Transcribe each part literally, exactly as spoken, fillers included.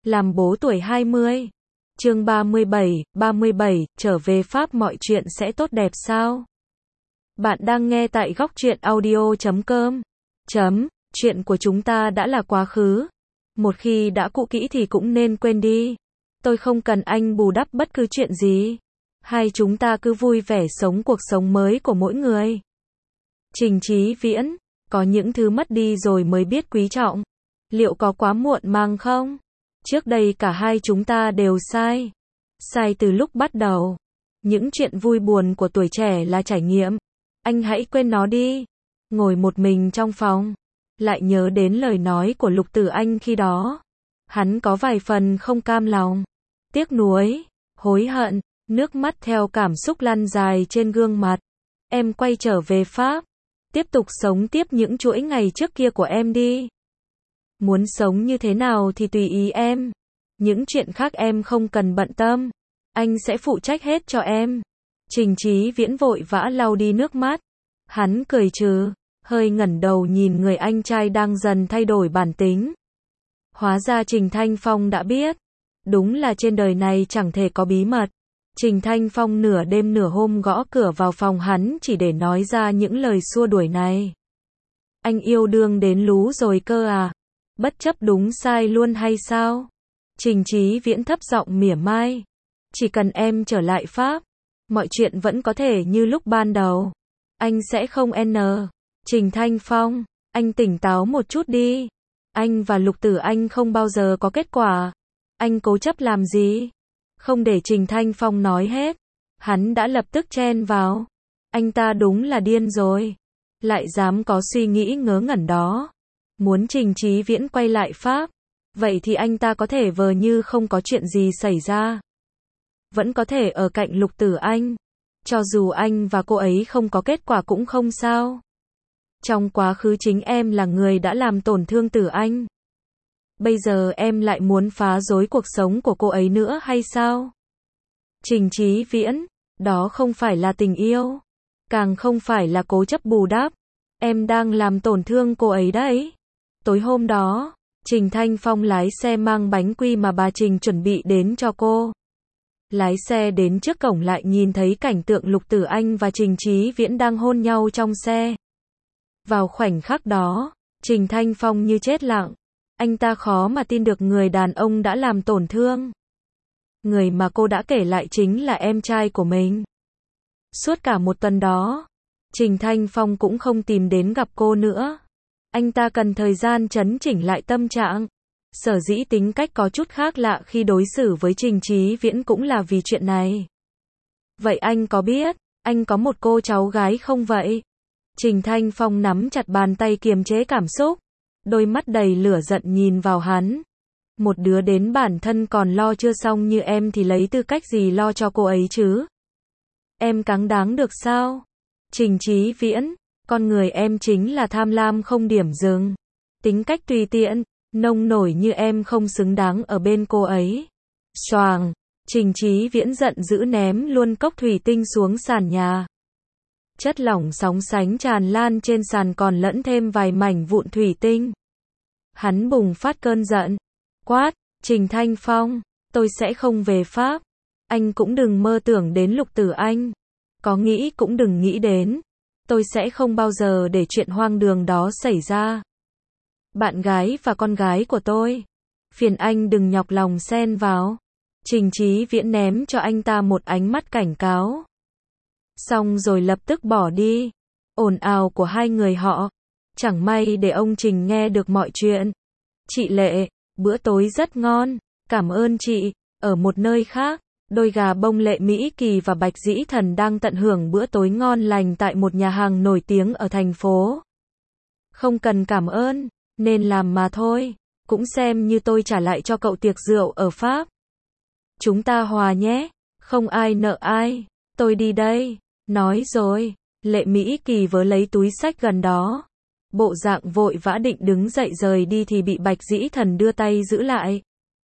Làm bố tuổi hai mươi. Chương ba mươi bảy, ba mươi bảy, trở về Pháp mọi chuyện sẽ tốt đẹp sao? Bạn đang nghe tại góc truyện audio chấm com. Chấm, chuyện của chúng ta đã là quá khứ. Một khi đã cũ kỹ thì cũng nên quên đi. Tôi không cần anh bù đắp bất cứ chuyện gì. Hay chúng ta cứ vui vẻ sống cuộc sống mới của mỗi người. Trình Chí Viễn, có những thứ mất đi rồi mới biết quý trọng. Liệu có quá muộn màng không? Trước đây cả hai chúng ta đều sai. Sai từ lúc bắt đầu. Những chuyện vui buồn của tuổi trẻ là trải nghiệm. Anh hãy quên nó đi. Ngồi một mình trong phòng. Lại nhớ đến lời nói của Lục Tử Anh khi đó. Hắn có vài phần không cam lòng. Tiếc nuối. Hối hận. Nước mắt theo cảm xúc lăn dài trên gương mặt. Em quay trở về Pháp. Tiếp tục sống tiếp những chuỗi ngày trước kia của em đi. Muốn sống như thế nào thì tùy ý em. Những chuyện khác em không cần bận tâm. Anh sẽ phụ trách hết cho em. Trình Chí Viễn vội vã lau đi nước mắt. Hắn cười trừ, hơi ngẩng đầu nhìn người anh trai đang dần thay đổi bản tính. Hóa ra Trình Thanh Phong đã biết. Đúng là trên đời này chẳng thể có bí mật. Trình Thanh Phong nửa đêm nửa hôm gõ cửa vào phòng hắn chỉ để nói ra những lời xua đuổi này. Anh yêu đương đến lú rồi cơ à? Bất chấp đúng sai luôn hay sao? Trình Chí Viễn thấp giọng mỉa mai. Chỉ cần em trở lại Pháp, mọi chuyện vẫn có thể như lúc ban đầu. Anh sẽ không n. Trình Thanh Phong, anh tỉnh táo một chút đi. Anh và Lục Tử Anh không bao giờ có kết quả. Anh cố chấp làm gì? Không để Trình Thanh Phong nói hết. Hắn đã lập tức chen vào. Anh ta đúng là điên rồi. Lại dám có suy nghĩ ngớ ngẩn đó. Muốn Trình Chí Viễn quay lại Pháp. Vậy thì anh ta có thể vờ như không có chuyện gì xảy ra. Vẫn có thể ở cạnh Lục Tử Anh. Cho dù anh và cô ấy không có kết quả cũng không sao. Trong quá khứ chính em là người đã làm tổn thương Tử Anh. Bây giờ em lại muốn phá rối cuộc sống của cô ấy nữa hay sao? Trình Chí Viễn, đó không phải là tình yêu. Càng không phải là cố chấp bù đắp. Em đang làm tổn thương cô ấy đấy. Tối hôm đó, Trình Thanh Phong lái xe mang bánh quy mà bà Trình chuẩn bị đến cho cô. Lái xe đến trước cổng lại nhìn thấy cảnh tượng Lục Tử Anh và Trình Chí Viễn đang hôn nhau trong xe. Vào khoảnh khắc đó, Trình Thanh Phong như chết lặng. Anh ta khó mà tin được người đàn ông đã làm tổn thương. Người mà cô đã kể lại chính là em trai của mình. Suốt cả một tuần đó, Trình Thanh Phong cũng không tìm đến gặp cô nữa. Anh ta cần thời gian trấn chỉnh lại tâm trạng. Sở dĩ tính cách có chút khác lạ khi đối xử với Trình Chí Viễn cũng là vì chuyện này. Vậy anh có biết, anh có một cô cháu gái không vậy? Trình Thanh Phong nắm chặt bàn tay kiềm chế cảm xúc. Đôi mắt đầy lửa giận nhìn vào hắn. Một đứa đến bản thân còn lo chưa xong như em thì lấy tư cách gì lo cho cô ấy chứ? Em cáng đáng được sao? Trình Chí Viễn, con người em chính là tham lam không điểm dừng. Tính cách tùy tiện, nông nổi như em không xứng đáng ở bên cô ấy. Choàng, Trình Chí Viễn giận dữ ném luôn cốc thủy tinh xuống sàn nhà. Chất lỏng sóng sánh tràn lan trên sàn còn lẫn thêm vài mảnh vụn thủy tinh. Hắn bùng phát cơn giận. Quát, Trình Thanh Phong, tôi sẽ không về Pháp. Anh cũng đừng mơ tưởng đến Lục Tử Anh. Có nghĩ cũng đừng nghĩ đến. Tôi sẽ không bao giờ để chuyện hoang đường đó xảy ra. Bạn gái và con gái của tôi. Phiền anh đừng nhọc lòng xen vào. Trình Chí Viễn ném cho anh ta một ánh mắt cảnh cáo. Xong rồi lập tức bỏ đi. Ồn ào của hai người họ. Chẳng may để ông Trình nghe được mọi chuyện. Chị Lệ, bữa tối rất ngon. Cảm ơn chị. Ở một nơi khác, đôi gà bông Lệ Mỹ Kỳ và Bạch Dĩ Thần đang tận hưởng bữa tối ngon lành tại một nhà hàng nổi tiếng ở thành phố. Không cần cảm ơn, nên làm mà thôi. Cũng xem như tôi trả lại cho cậu tiệc rượu ở Pháp. Chúng ta hòa nhé. Không ai nợ ai. Tôi đi đây. Nói rồi, Lệ Mỹ Kỳ vớ lấy túi xách gần đó. Bộ dạng vội vã định đứng dậy rời đi thì bị Bạch Dĩ Thần đưa tay giữ lại.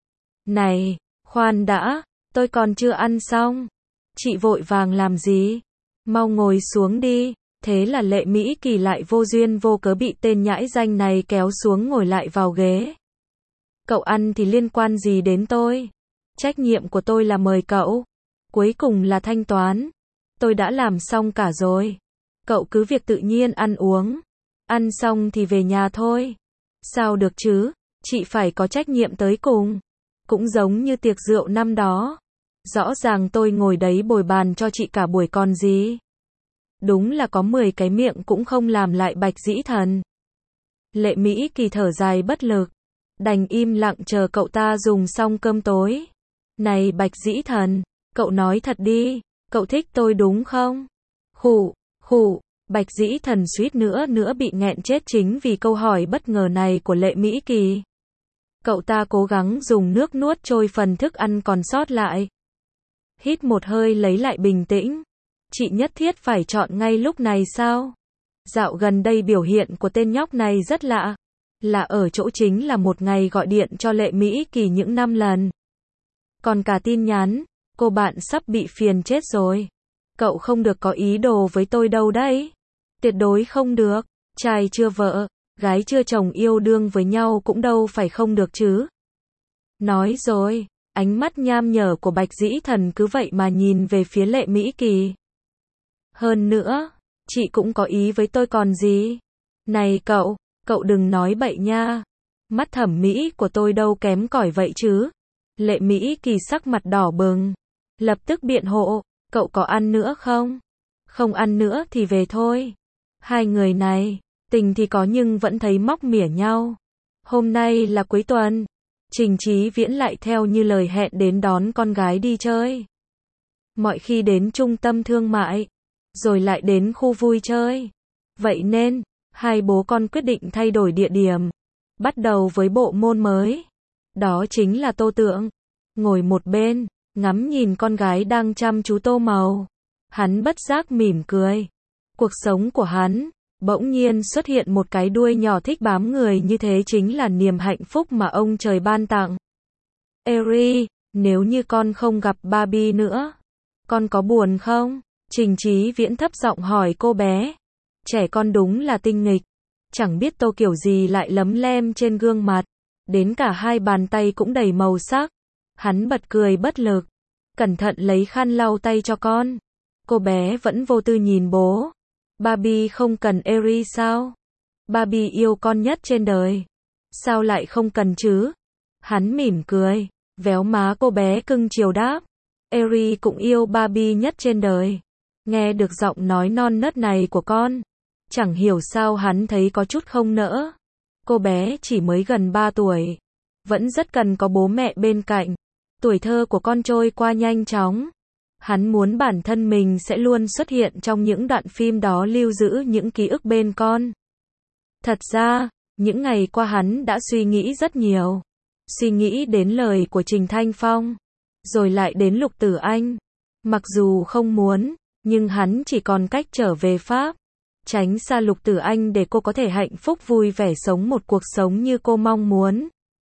Này, khoan đã, tôi còn chưa ăn xong. Chị vội vàng làm gì? Mau ngồi xuống đi. Thế là Lệ Mỹ Kỳ lại vô duyên vô cớ bị tên nhãi danh này kéo xuống ngồi lại vào ghế. Cậu ăn thì liên quan gì đến tôi? Trách nhiệm của tôi là mời cậu. Cuối cùng là thanh toán. Tôi đã làm xong cả rồi. Cậu cứ việc tự nhiên ăn uống. Ăn xong thì về nhà thôi. Sao được chứ? Chị phải có trách nhiệm tới cùng. Cũng giống như tiệc rượu năm đó. Rõ ràng tôi ngồi đấy bồi bàn cho chị cả buổi còn gì. Đúng là có mười cái miệng cũng không làm lại Bạch Dĩ Thần. Lệ Mỹ Kỳ thở dài bất lực. Đành im lặng chờ cậu ta dùng xong cơm tối. Này Bạch Dĩ Thần, cậu nói thật đi, cậu thích tôi đúng không? Khụ, khụ, Bạch Dĩ Thần suýt nữa nữa bị nghẹn chết chính vì câu hỏi bất ngờ này của Lệ Mỹ Kỳ. Cậu ta cố gắng dùng nước nuốt trôi phần thức ăn còn sót lại. Hít một hơi lấy lại bình tĩnh. Chị nhất thiết phải chọn ngay lúc này sao? Dạo gần đây biểu hiện của tên nhóc này rất lạ. Là ở chỗ chính là một ngày gọi điện cho Lệ Mỹ Kỳ những năm lần. Còn cả tin nhắn, cô bạn sắp bị phiền chết rồi. Cậu không được có ý đồ với tôi đâu đấy. Tuyệt đối không được. Trai chưa vợ, gái chưa chồng yêu đương với nhau cũng đâu phải không được chứ. Nói rồi, ánh mắt nham nhở của Bạch Dĩ Thần cứ vậy mà nhìn về phía Lệ Mỹ Kỳ. Hơn nữa, chị cũng có ý với tôi còn gì. Này cậu, cậu đừng nói bậy nha. Mắt thẩm mỹ của tôi đâu kém cỏi vậy chứ. Lệ Mỹ Kỳ sắc mặt đỏ bừng. Lập tức biện hộ, cậu có ăn nữa không? Không ăn nữa thì về thôi. Hai người này, tình thì có nhưng vẫn thấy móc mỉa nhau. Hôm nay là cuối tuần. Trình Chí Viễn lại theo như lời hẹn đến đón con gái đi chơi. Mọi khi đến trung tâm thương mại, rồi lại đến khu vui chơi. Vậy nên, hai bố con quyết định thay đổi địa điểm. Bắt đầu với bộ môn mới. Đó chính là tô tượng. Ngồi một bên, ngắm nhìn con gái đang chăm chú tô màu. Hắn bất giác mỉm cười. Cuộc sống của hắn, bỗng nhiên xuất hiện một cái đuôi nhỏ thích bám người như thế chính là niềm hạnh phúc mà ông trời ban tặng. Eri, nếu như con không gặp Barbie nữa, con có buồn không? Trình Chí Viễn thấp giọng hỏi cô bé. Trẻ con đúng là tinh nghịch. Chẳng biết tô kiểu gì lại lấm lem trên gương mặt. Đến cả hai bàn tay cũng đầy màu sắc. Hắn bật cười bất lực. Cẩn thận lấy khăn lau tay cho con. Cô bé vẫn vô tư nhìn bố. Barbie không cần Eri sao? Barbie yêu con nhất trên đời. Sao lại không cần chứ? Hắn mỉm cười, véo má cô bé cưng chiều đáp. Eri cũng yêu Barbie nhất trên đời. Nghe được giọng nói non nớt này của con, chẳng hiểu sao hắn thấy có chút không nỡ. Cô bé chỉ mới gần ba tuổi, vẫn rất cần có bố mẹ bên cạnh. Tuổi thơ của con trôi qua nhanh chóng. Hắn muốn bản thân mình sẽ luôn xuất hiện trong những đoạn phim đó lưu giữ những ký ức bên con. Thật ra, những ngày qua hắn đã suy nghĩ rất nhiều. Suy nghĩ đến lời của Trình Thanh Phong, rồi lại đến Lục Tử Anh. Mặc dù không muốn, nhưng hắn chỉ còn cách trở về Pháp. Tránh xa Lục Tử Anh để cô có thể hạnh phúc vui vẻ sống một cuộc sống như cô mong muốn.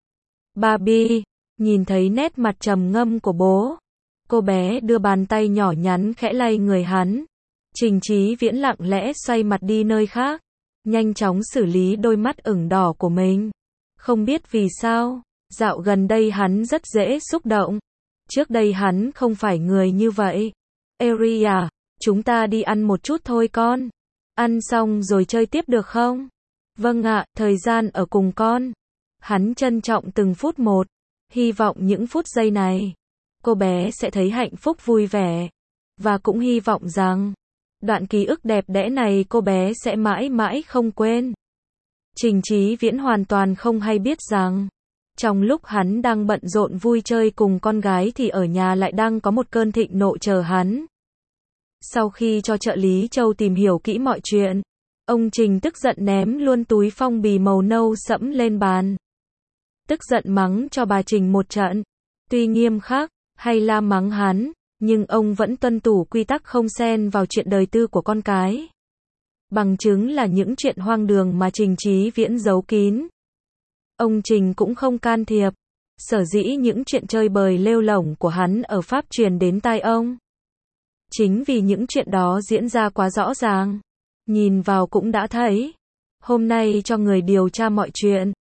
Barbie, nhìn thấy nét mặt trầm ngâm của bố. Cô bé đưa bàn tay nhỏ nhắn khẽ lay người hắn. Trình Chí Viễn lặng lẽ xoay mặt đi nơi khác. Nhanh chóng xử lý đôi mắt ửng đỏ của mình. Không biết vì sao, dạo gần đây hắn rất dễ xúc động. Trước đây hắn không phải người như vậy. Eri à, chúng ta đi ăn một chút thôi con. Ăn xong rồi chơi tiếp được không? Vâng ạ, thời gian ở cùng con. Hắn trân trọng từng phút một. Hy vọng những phút giây này, cô bé sẽ thấy hạnh phúc vui vẻ. Và cũng hy vọng rằng, đoạn ký ức đẹp đẽ này cô bé sẽ mãi mãi không quên. Trình Chí Viễn hoàn toàn không hay biết rằng, trong lúc hắn đang bận rộn vui chơi cùng con gái thì ở nhà lại đang có một cơn thịnh nộ chờ hắn. Sau khi cho trợ lý Châu tìm hiểu kỹ mọi chuyện, ông Trình tức giận ném luôn túi phong bì màu nâu sẫm lên bàn. Tức giận mắng cho bà Trình một trận. Tuy nghiêm khắc, hay la mắng hắn, nhưng ông vẫn tuân thủ quy tắc không xen vào chuyện đời tư của con cái. Bằng chứng là những chuyện hoang đường mà Trình Chí Viễn giấu kín. Ông Trình cũng không can thiệp. Sở dĩ những chuyện chơi bời lêu lổng của hắn ở Pháp truyền đến tai ông. Chính vì những chuyện đó diễn ra quá rõ ràng. Nhìn vào cũng đã thấy. Hôm nay cho người điều tra mọi chuyện.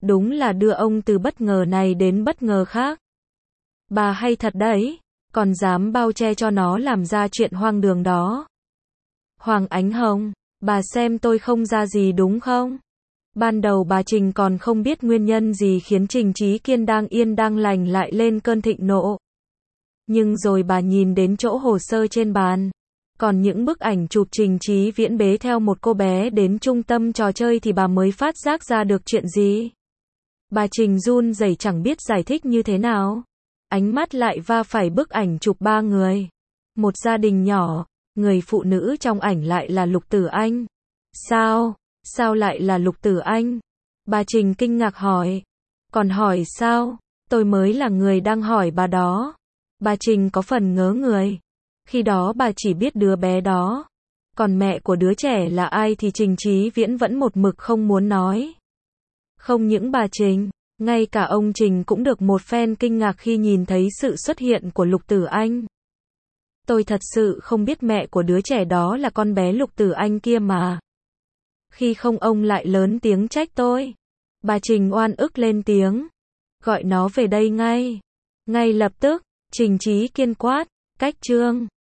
Đúng là đưa ông từ bất ngờ này đến bất ngờ khác. Bà hay thật đấy, còn dám bao che cho nó làm ra chuyện hoang đường đó. Hoàng Ánh Hồng, bà xem tôi không ra gì đúng không? Ban đầu bà Trình còn không biết nguyên nhân gì khiến Trình Chí Kiên đang yên đang lành lại lên cơn thịnh nộ. Nhưng rồi bà nhìn đến chỗ hồ sơ trên bàn, còn những bức ảnh chụp Trình Chí Viễn bế theo một cô bé đến trung tâm trò chơi thì bà mới phát giác ra được chuyện gì. Bà Trình run rẩy chẳng biết giải thích như thế nào. Ánh mắt lại va phải bức ảnh chụp ba người. Một gia đình nhỏ, người phụ nữ trong ảnh lại là Lục Tử Anh. Sao? Sao lại là Lục Tử Anh? Bà Trình kinh ngạc hỏi. Còn hỏi sao? Tôi mới là người đang hỏi bà đó. Bà Trình có phần ngớ người. Khi đó bà chỉ biết đứa bé đó. Còn mẹ của đứa trẻ là ai thì Trình Chí Viễn vẫn một mực không muốn nói. Không những bà Trình, ngay cả ông Trình cũng được một phen kinh ngạc khi nhìn thấy sự xuất hiện của Lục Tử Anh. Tôi thật sự không biết mẹ của đứa trẻ đó là con bé Lục Tử Anh kia mà. Khi không ông lại lớn tiếng trách tôi. Bà Trình oan ức lên tiếng. Gọi nó về đây ngay. Ngay lập tức, Trình Chí Kiên quát, cách Trương.